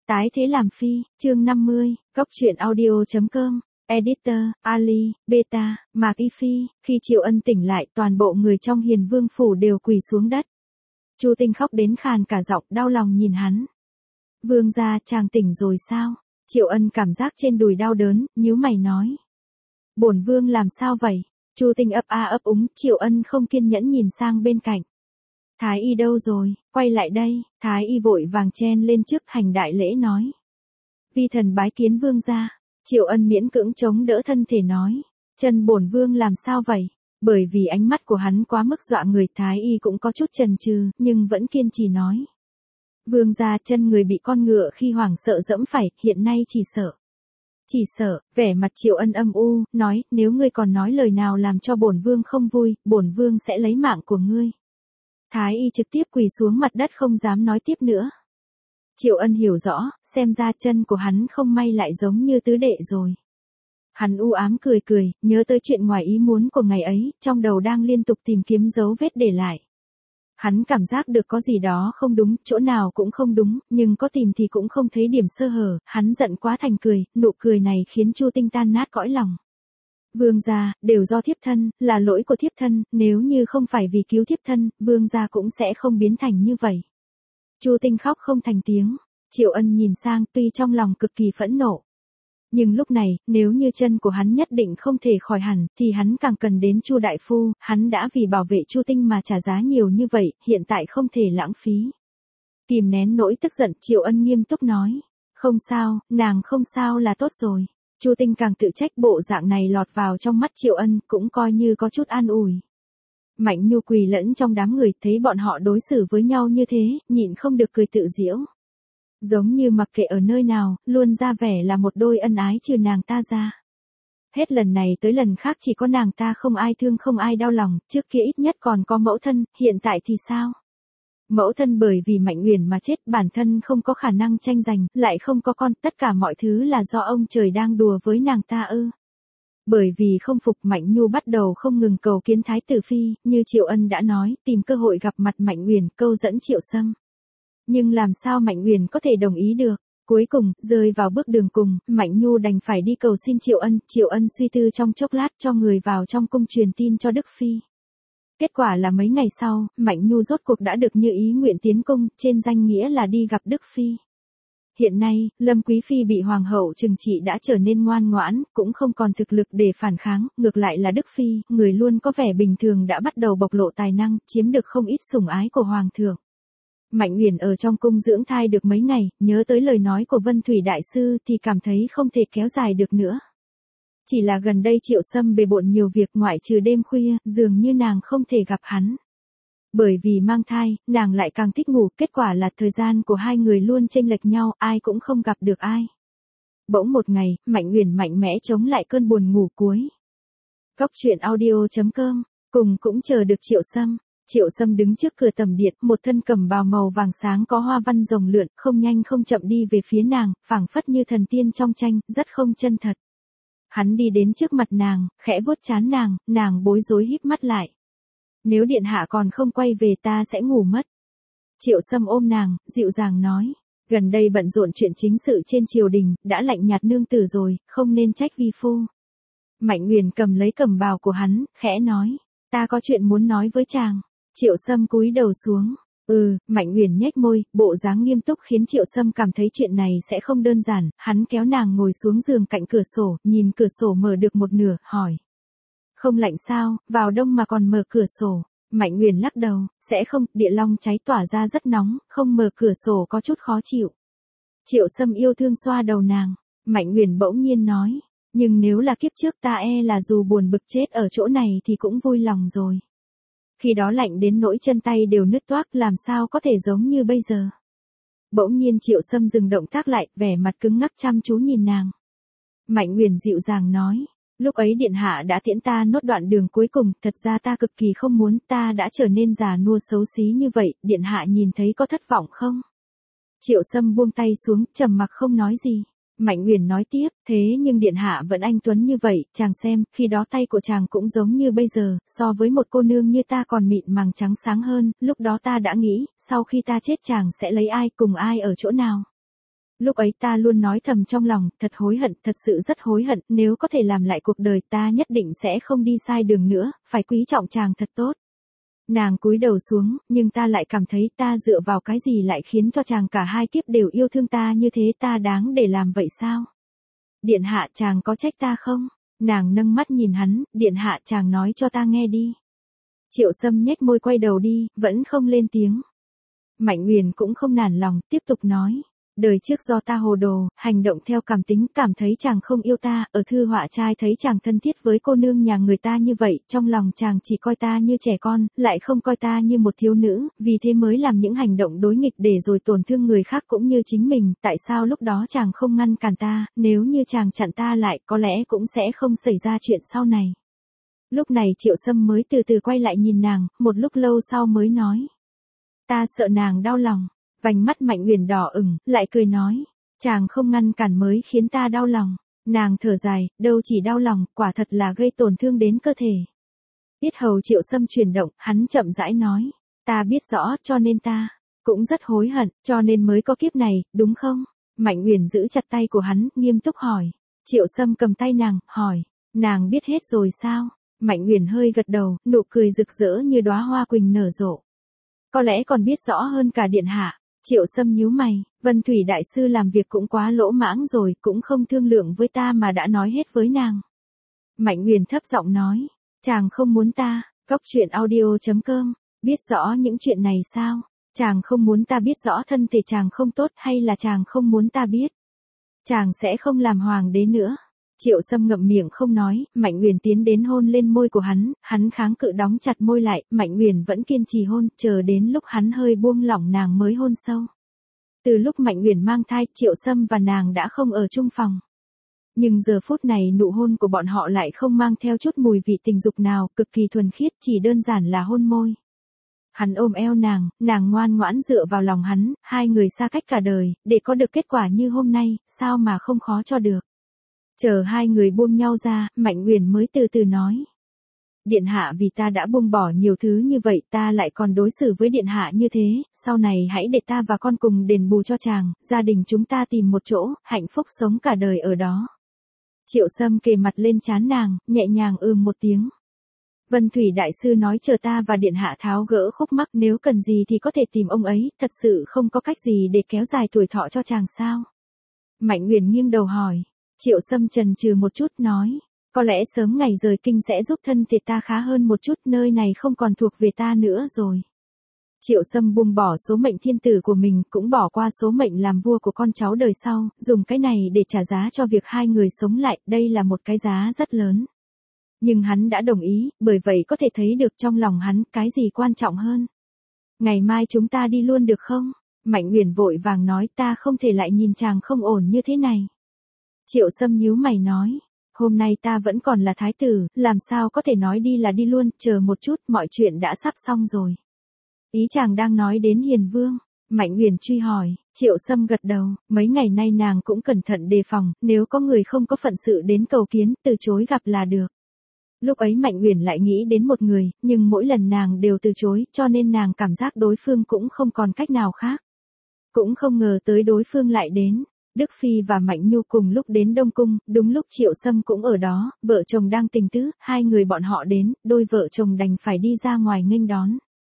Tái thế làm phi, chương 50, Cóc truyện audio.com, Editor, Ali, Beta, Mạc Y Phi, khi Triệu Ân tỉnh lại toàn bộ người trong Hiền Vương Phủ đều quỳ xuống đất. Chu Tinh khóc đến khàn cả giọng, đau lòng nhìn hắn. Vương gia, chàng tỉnh rồi sao? Triệu Ân cảm giác trên đùi đau đớn, nhíu mày nói. Bổn vương làm sao vậy? Chu Tinh ấp a ấp úng, Triệu Ân không kiên nhẫn nhìn sang bên cạnh. Thái y đâu rồi, quay lại đây, Thái y vội vàng chen lên trước hành đại lễ nói. Vi thần bái kiến vương gia. Triệu Ân miễn cưỡng chống đỡ thân thể nói. Chân bổn vương làm sao vậy? Bởi vì ánh mắt của hắn quá mức dọa người, Thái y cũng có chút chần chừ, nhưng vẫn kiên trì nói. Vương gia, chân người bị con ngựa khi hoảng sợ dẫm phải, hiện nay chỉ sợ, vẻ mặt Triệu Ân âm u, nói, nếu ngươi còn nói lời nào làm cho bổn vương không vui, bổn vương sẽ lấy mạng của ngươi. Thái y trực tiếp quỳ xuống mặt đất không dám nói tiếp nữa. Triệu Ân hiểu rõ, xem ra chân của hắn không may lại giống như tứ đệ rồi. Hắn u ám cười cười, nhớ tới chuyện ngoài ý muốn của ngày ấy, trong đầu đang liên tục tìm kiếm dấu vết để lại. Hắn cảm giác được có gì đó không đúng, chỗ nào cũng không đúng, nhưng có tìm thì cũng không thấy điểm sơ hở, hắn giận quá thành cười, nụ cười này khiến Chu Tinh tan nát cõi lòng. Vương gia, đều do thiếp thân, là lỗi của thiếp thân, nếu như không phải vì cứu thiếp thân, vương gia cũng sẽ không biến thành như vậy. Chu Tinh khóc không thành tiếng, Triệu Ân nhìn sang tuy trong lòng cực kỳ phẫn nộ. Nhưng lúc này, nếu như chân của hắn nhất định không thể khỏi hẳn, thì hắn càng cần đến Chu đại phu, hắn đã vì bảo vệ Chu Tinh mà trả giá nhiều như vậy, hiện tại không thể lãng phí. Kìm nén nỗi tức giận, Triệu Ân nghiêm túc nói. Không sao, nàng không sao là tốt rồi. Chu Tinh càng tự trách, bộ dạng này lọt vào trong mắt Triệu Ân, cũng coi như có chút an ủi. Mạnh Nhu quỳ lẫn trong đám người, thấy bọn họ đối xử với nhau như thế, nhịn không được cười tự giễu. Giống như mặc kệ ở nơi nào, luôn ra vẻ là một đôi ân ái trừ nàng ta ra. Hết lần này tới lần khác chỉ có nàng ta không ai thương không ai đau lòng, trước kia ít nhất còn có mẫu thân, hiện tại thì sao? Mẫu thân bởi vì Mạnh Uyển mà chết, bản thân không có khả năng tranh giành, lại không có con, tất cả mọi thứ là do ông trời đang đùa với nàng ta ư. Bởi vì không phục, Mạnh Nhu bắt đầu không ngừng cầu kiến Thái tử Phi, như Triệu Ân đã nói, tìm cơ hội gặp mặt Mạnh Uyển, câu dẫn Triệu Sâm. Nhưng làm sao Mạnh Uyển có thể đồng ý được? Cuối cùng, rơi vào bước đường cùng, Mạnh Nhu đành phải đi cầu xin Triệu Ân suy tư trong chốc lát cho người vào trong cung truyền tin cho Đức Phi. Kết quả là mấy ngày sau, Mạnh Nhu rốt cuộc đã được như ý nguyện tiến cung, trên danh nghĩa là đi gặp Đức Phi. Hiện nay, Lâm Quý Phi bị Hoàng hậu trừng trị đã trở nên ngoan ngoãn, cũng không còn thực lực để phản kháng, ngược lại là Đức Phi, người luôn có vẻ bình thường đã bắt đầu bộc lộ tài năng, chiếm được không ít sủng ái của Hoàng thượng. Mạnh Uyển ở trong cung dưỡng thai được mấy ngày, nhớ tới lời nói của Vân Thủy Đại Sư thì cảm thấy không thể kéo dài được nữa. Chỉ là gần đây Triệu Sâm bề bộn nhiều việc, ngoại trừ đêm khuya, dường như nàng không thể gặp hắn. Bởi vì mang thai, nàng lại càng thích ngủ, kết quả là thời gian của hai người luôn chênh lệch nhau, ai cũng không gặp được ai. Bỗng một ngày, Mạnh Uyển mạnh mẽ chống lại cơn buồn ngủ cuối. Cóc truyện audio.com, cùng cũng chờ được Triệu Sâm. Triệu Sâm đứng trước cửa tầm điện, một thân cẩm bào màu vàng sáng có hoa văn rồng lượn, không nhanh không chậm đi về phía nàng, phảng phất như thần tiên trong tranh, rất không chân thật. Hắn đi đến trước mặt nàng, khẽ vuốt trán nàng bối rối híp mắt lại. Nếu điện hạ còn không quay về ta sẽ ngủ mất. Triệu Sâm ôm nàng, dịu dàng nói. Gần đây bận rộn chuyện chính sự trên triều đình, đã lạnh nhạt nương tử rồi, không nên trách vi phu. Mạnh Uyển cầm lấy cẩm bào của hắn, khẽ nói. Ta có chuyện muốn nói với chàng. Triệu Sâm cúi đầu xuống. Mạnh Uyển nhếch môi, bộ dáng nghiêm túc khiến Triệu Sâm cảm thấy chuyện này sẽ không đơn giản, hắn kéo nàng ngồi xuống giường cạnh cửa sổ, nhìn cửa sổ mở được một nửa, hỏi. Không lạnh sao, vào đông mà còn mở cửa sổ. Mạnh Uyển lắc đầu, sẽ không, địa long cháy tỏa ra rất nóng, không mở cửa sổ có chút khó chịu. Triệu Sâm yêu thương xoa đầu nàng, Mạnh Uyển bỗng nhiên nói, nhưng nếu là kiếp trước ta là dù buồn bực chết ở chỗ này thì cũng vui lòng rồi. Khi đó lạnh đến nỗi chân tay đều nứt toác, làm sao có thể giống như bây giờ. Bỗng nhiên Triệu Sâm dừng động tác lại, vẻ mặt cứng ngắc chăm chú nhìn nàng. Mạnh Uyển dịu dàng nói, lúc ấy điện hạ đã tiễn ta nốt đoạn đường cuối cùng, thật ra ta cực kỳ không muốn, ta đã trở nên già nua xấu xí như vậy, điện hạ nhìn thấy có thất vọng không? Triệu Sâm buông tay xuống, trầm mặc không nói gì. Mạnh Uyển nói tiếp, thế nhưng điện hạ vẫn anh tuấn như vậy, chàng xem, khi đó tay của chàng cũng giống như bây giờ, so với một cô nương như ta còn mịn màng trắng sáng hơn, lúc đó ta đã nghĩ, sau khi ta chết chàng sẽ lấy ai, cùng ai ở chỗ nào. Lúc ấy ta luôn nói thầm trong lòng, thật hối hận, thật sự rất hối hận, nếu có thể làm lại cuộc đời ta nhất định sẽ không đi sai đường nữa, phải quý trọng chàng thật tốt. Nàng cúi đầu xuống, nhưng ta lại cảm thấy ta dựa vào cái gì lại khiến cho chàng cả hai kiếp đều yêu thương ta như thế, ta đáng để làm vậy sao? Điện hạ, chàng có trách ta không? Nàng nâng mắt nhìn hắn, điện hạ, chàng nói cho ta nghe đi. Triệu Sâm nhếch môi quay đầu đi, vẫn không lên tiếng. Mạnh Uyển cũng không nản lòng, tiếp tục nói. Đời trước do ta hồ đồ, hành động theo cảm tính, cảm thấy chàng không yêu ta, ở thư họa trai thấy chàng thân thiết với cô nương nhà người ta như vậy, trong lòng chàng chỉ coi ta như trẻ con, lại không coi ta như một thiếu nữ, vì thế mới làm những hành động đối nghịch để rồi tổn thương người khác cũng như chính mình, tại sao lúc đó chàng không ngăn cản ta, nếu như chàng chặn ta lại, có lẽ cũng sẽ không xảy ra chuyện sau này. Lúc này Triệu Sâm mới từ từ quay lại nhìn nàng, một lúc lâu sau mới nói. Ta sợ nàng đau lòng. Vành mắt Mạnh Uyển đỏ ửng, lại cười nói, chàng không ngăn cản mới khiến ta đau lòng. Nàng thở dài, đâu chỉ đau lòng, quả thật là gây tổn thương đến cơ thể. Yết hầu Triệu Sâm chuyển động, hắn chậm rãi nói, ta biết rõ, cho nên ta cũng rất hối hận, cho nên mới có kiếp này, đúng không? Mạnh Uyển giữ chặt tay của hắn, nghiêm túc hỏi. Triệu Sâm cầm tay nàng, hỏi, nàng biết hết rồi sao? Mạnh Uyển hơi gật đầu, nụ cười rực rỡ như đóa hoa quỳnh nở rộ. Có lẽ còn biết rõ hơn cả điện hạ. Triệu Sâm nhíu mày, Vân Thủy đại sư làm việc cũng quá lỗ mãng rồi, cũng không thương lượng với ta mà đã nói hết với nàng. Mạnh Uyển thấp giọng nói, chàng không muốn ta, Cóc truyện audio.com, biết rõ những chuyện này sao? Chàng không muốn ta biết rõ thân thể chàng không tốt hay là chàng không muốn ta biết? Chàng sẽ không làm hoàng đế nữa. Triệu Sâm ngậm miệng không nói, Mạnh Uyển tiến đến hôn lên môi của hắn kháng cự đóng chặt môi lại, Mạnh Uyển vẫn kiên trì hôn, chờ đến lúc hắn hơi buông lỏng nàng mới hôn sâu. Từ lúc Mạnh Uyển mang thai, Triệu Sâm và nàng đã không ở chung phòng. Nhưng giờ phút này nụ hôn của bọn họ lại không mang theo chút mùi vị tình dục nào, cực kỳ thuần khiết, chỉ đơn giản là hôn môi. Hắn ôm eo nàng ngoan ngoãn dựa vào lòng hắn, hai người xa cách cả đời, để có được kết quả như hôm nay, sao mà không khó cho được. Chờ hai người buông nhau ra, Mạnh Uyển mới từ từ nói. Điện hạ vì ta đã buông bỏ nhiều thứ như vậy, ta lại còn đối xử với điện hạ như thế, sau này hãy để ta và con cùng đền bù cho chàng, gia đình chúng ta tìm một chỗ, hạnh phúc sống cả đời ở đó. Triệu Sâm kề mặt lên trán nàng, nhẹ nhàng một tiếng. Vân Thủy đại sư nói chờ ta và điện hạ tháo gỡ khúc mắc, nếu cần gì thì có thể tìm ông ấy, thật sự không có cách gì để kéo dài tuổi thọ cho chàng sao? Mạnh Uyển nghiêng đầu hỏi. Triệu Sâm chần chừ một chút nói, có lẽ sớm ngày rời kinh sẽ giúp thân thể ta khá hơn một chút, nơi này không còn thuộc về ta nữa rồi. Triệu Sâm buông bỏ số mệnh thiên tử của mình, cũng bỏ qua số mệnh làm vua của con cháu đời sau, dùng cái này để trả giá cho việc hai người sống lại, đây là một cái giá rất lớn. Nhưng hắn đã đồng ý, bởi vậy có thể thấy được trong lòng hắn, cái gì quan trọng hơn. Ngày mai chúng ta đi luôn được không? Mạnh Uyển vội vàng nói, ta không thể lại nhìn chàng không ổn như thế này. Triệu Sâm nhíu mày nói, hôm nay ta vẫn còn là thái tử, làm sao có thể nói đi là đi luôn, chờ một chút, mọi chuyện đã sắp xong rồi. Ý chàng đang nói đến Hiền Vương. Mạnh Uyển truy hỏi, Triệu Sâm gật đầu, mấy ngày nay nàng cũng cẩn thận đề phòng, nếu có người không có phận sự đến cầu kiến, từ chối gặp là được. Lúc ấy Mạnh Uyển lại nghĩ đến một người, nhưng mỗi lần nàng đều từ chối, cho nên nàng cảm giác đối phương cũng không còn cách nào khác. Cũng không ngờ tới đối phương lại đến. Đức Phi và Mạnh Nhu cùng lúc đến Đông Cung, đúng lúc Triệu Sâm cũng ở đó, vợ chồng đang tình tứ, hai người bọn họ đến, đôi vợ chồng đành phải đi ra ngoài nghênh đón.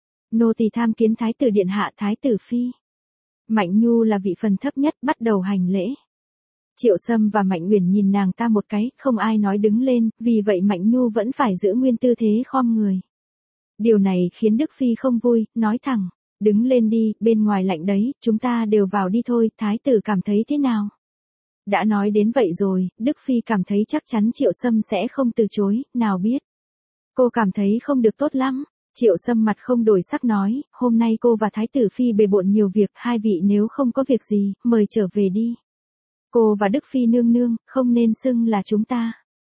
Nô tỳ tham kiến Thái tử điện hạ, Thái tử Phi. Mạnh Nhu là vị phần thấp nhất, bắt đầu hành lễ. Triệu Sâm và Mạnh Uyển nhìn nàng ta một cái, không ai nói đứng lên, vì vậy Mạnh Nhu vẫn phải giữ nguyên tư thế khom người. Điều này khiến Đức Phi không vui, nói thẳng. Đứng lên đi, bên ngoài lạnh đấy, chúng ta đều vào đi thôi, thái tử cảm thấy thế nào? Đã nói đến vậy rồi, Đức Phi cảm thấy chắc chắn Triệu Sâm sẽ không từ chối, nào biết. Cô cảm thấy không được tốt lắm. Triệu Sâm mặt không đổi sắc nói, hôm nay cô và thái tử Phi bề bộn nhiều việc, hai vị nếu không có việc gì, mời trở về đi. Cô và Đức Phi nương nương, không nên xưng là chúng ta.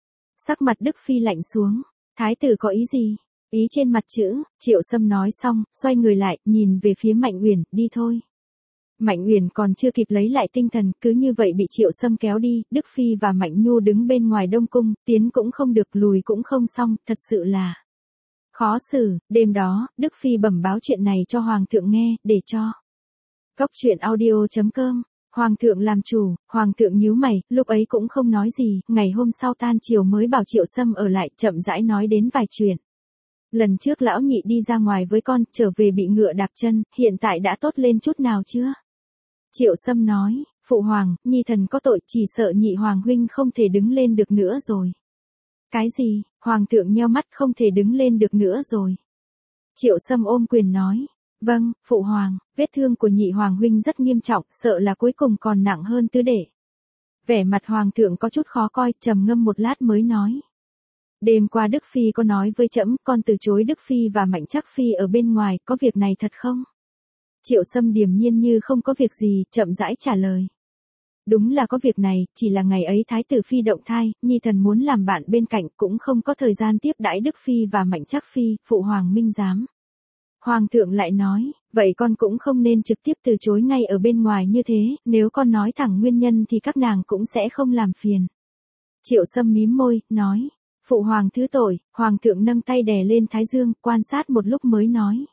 Sắc mặt Đức Phi lạnh xuống, thái tử có ý gì? Ý trên mặt chữ, Triệu Sâm nói xong, xoay người lại, nhìn về phía Mạnh Uyển, đi thôi. Mạnh Uyển còn chưa kịp lấy lại tinh thần, cứ như vậy bị Triệu Sâm kéo đi, Đức Phi và Mạnh Nhu đứng bên ngoài Đông Cung, tiến cũng không được, lùi cũng không xong, thật sự là khó xử. Đêm đó, Đức Phi bẩm báo chuyện này cho Hoàng thượng nghe, để cho Cóc truyện audio.com Hoàng thượng làm chủ, hoàng thượng nhíu mày, lúc ấy cũng không nói gì, ngày hôm sau tan chiều mới bảo Triệu Sâm ở lại, chậm rãi nói đến vài chuyện. Lần trước lão nhị đi ra ngoài với con, trở về bị ngựa đạp chân, hiện tại đã tốt lên chút nào chưa? Triệu Sâm nói, phụ hoàng, nhi thần có tội, chỉ sợ nhị hoàng huynh không thể đứng lên được nữa rồi. Cái gì? Hoàng thượng nheo mắt, không thể đứng lên được nữa rồi. Triệu Sâm ôm quyền nói, vâng, phụ hoàng, vết thương của nhị hoàng huynh rất nghiêm trọng, sợ là cuối cùng còn nặng hơn tứ đệ. Vẻ mặt hoàng thượng có chút khó coi, trầm ngâm một lát mới nói. Đêm qua Đức Phi có nói với trẫm, con từ chối Đức Phi và Mạnh Trác Phi ở bên ngoài, có việc này thật không? Triệu Sâm điềm nhiên như không có việc gì, chậm rãi trả lời. Đúng là có việc này, chỉ là ngày ấy Thái tử Phi động thai, nhi thần muốn làm bạn bên cạnh, cũng không có thời gian tiếp đãi Đức Phi và Mạnh Trác Phi, phụ hoàng minh giám. Hoàng thượng lại nói, vậy con cũng không nên trực tiếp từ chối ngay ở bên ngoài như thế, nếu con nói thẳng nguyên nhân thì các nàng cũng sẽ không làm phiền. Triệu Sâm mím môi, nói, phụ hoàng thứ tội, hoàng thượng nâng tay đè lên thái dương, quan sát một lúc mới nói.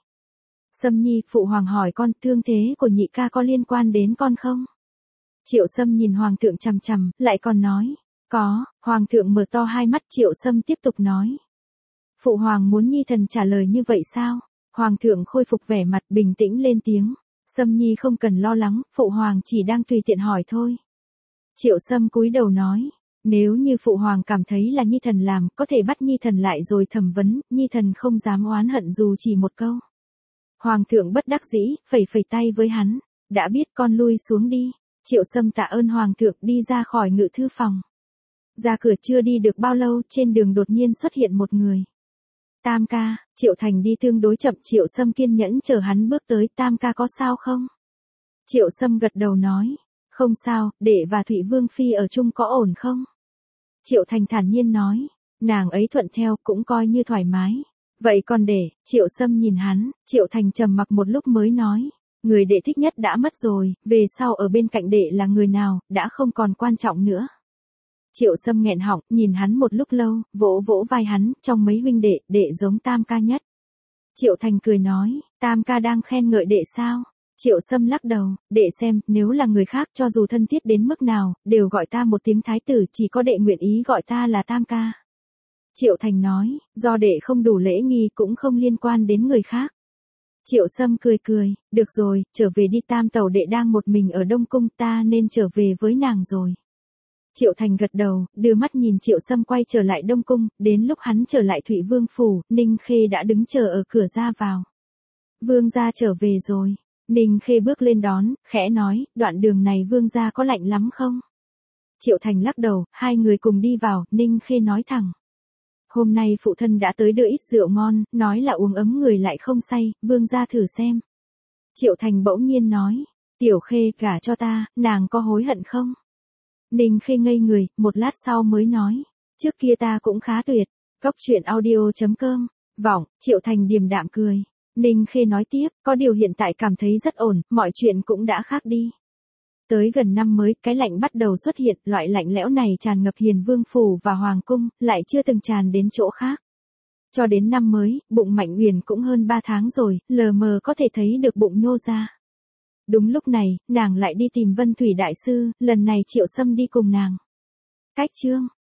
Sâm nhi, phụ hoàng hỏi con, thương thế của nhị ca có liên quan đến con không? Triệu Sâm nhìn hoàng thượng chằm chằm, lại còn nói, có, hoàng thượng mở to hai mắt. Triệu Sâm tiếp tục nói. Phụ hoàng muốn nhi thần trả lời như vậy sao? Hoàng thượng khôi phục vẻ mặt bình tĩnh lên tiếng. Sâm nhi không cần lo lắng, phụ hoàng chỉ đang tùy tiện hỏi thôi. Triệu Sâm cúi đầu nói, nếu như phụ hoàng cảm thấy là nhi thần làm, có thể bắt nhi thần lại rồi thẩm vấn, nhi thần không dám oán hận dù chỉ một câu. Hoàng thượng bất đắc dĩ, phẩy phẩy tay với hắn, đã biết con lui xuống đi. Triệu Sâm tạ ơn hoàng thượng đi ra khỏi ngự thư phòng. Ra cửa chưa đi được bao lâu, trên đường đột nhiên xuất hiện một người. Tam ca, Triệu Thành đi tương đối chậm, Triệu Sâm kiên nhẫn chờ hắn bước tới, Tam ca có sao không? Triệu Sâm gật đầu nói, không sao, đệ và Thụy Vương Phi ở chung có ổn không? Triệu Thành thản nhiên nói, nàng ấy thuận theo cũng coi như thoải mái. Vậy còn đệ, Triệu Sâm nhìn hắn, Triệu Thành trầm mặc một lúc mới nói, người đệ thích nhất đã mất rồi, về sau ở bên cạnh đệ là người nào, đã không còn quan trọng nữa. Triệu Sâm nghẹn họng, nhìn hắn một lúc lâu, vỗ vỗ vai hắn, trong mấy huynh đệ, đệ giống Tam ca nhất. Triệu Thành cười nói, Tam ca đang khen ngợi đệ sao? Triệu Sâm lắc đầu, đệ xem, nếu là người khác cho dù thân thiết đến mức nào, đều gọi ta một tiếng thái tử, chỉ có đệ nguyện ý gọi ta là Tam ca. Triệu Thành nói, do đệ không đủ lễ nghi cũng không liên quan đến người khác. Triệu Sâm cười cười, được rồi, trở về đi, Tam tẩu đệ đang một mình ở Đông Cung, ta nên trở về với nàng rồi. Triệu Thành gật đầu, đưa mắt nhìn Triệu Sâm quay trở lại Đông Cung, đến lúc hắn trở lại Thụy Vương Phủ, Ninh Khê đã đứng chờ ở cửa ra vào. Vương gia trở về rồi. Ninh Khê bước lên đón, khẽ nói, đoạn đường này vương gia có lạnh lắm không? Triệu Thành lắc đầu, hai người cùng đi vào, Ninh Khê nói thẳng. Hôm nay phụ thân đã tới đưa ít rượu ngon, nói là uống ấm người lại không say, vương gia thử xem. Triệu Thành bỗng nhiên nói, Tiểu Khê gả cho ta, nàng có hối hận không? Ninh Khê ngây người, một lát sau mới nói, trước kia ta cũng khá tuyệt. Cốc truyện audio.com, vọng, Triệu Thành điềm đạm cười. Ninh Khê nói tiếp, có điều hiện tại cảm thấy rất ổn, mọi chuyện cũng đã khác đi. Tới gần năm mới, cái lạnh bắt đầu xuất hiện, loại lạnh lẽo này tràn ngập Hiền Vương Phủ và Hoàng Cung, lại chưa từng tràn đến chỗ khác. Cho đến năm mới, bụng Mạnh Uyển cũng hơn 3 tháng rồi, lờ mờ có thể thấy được bụng nhô ra. Đúng lúc này, nàng lại đi tìm Vân Thủy Đại Sư, lần này Triệu Sâm đi cùng nàng. Cách chương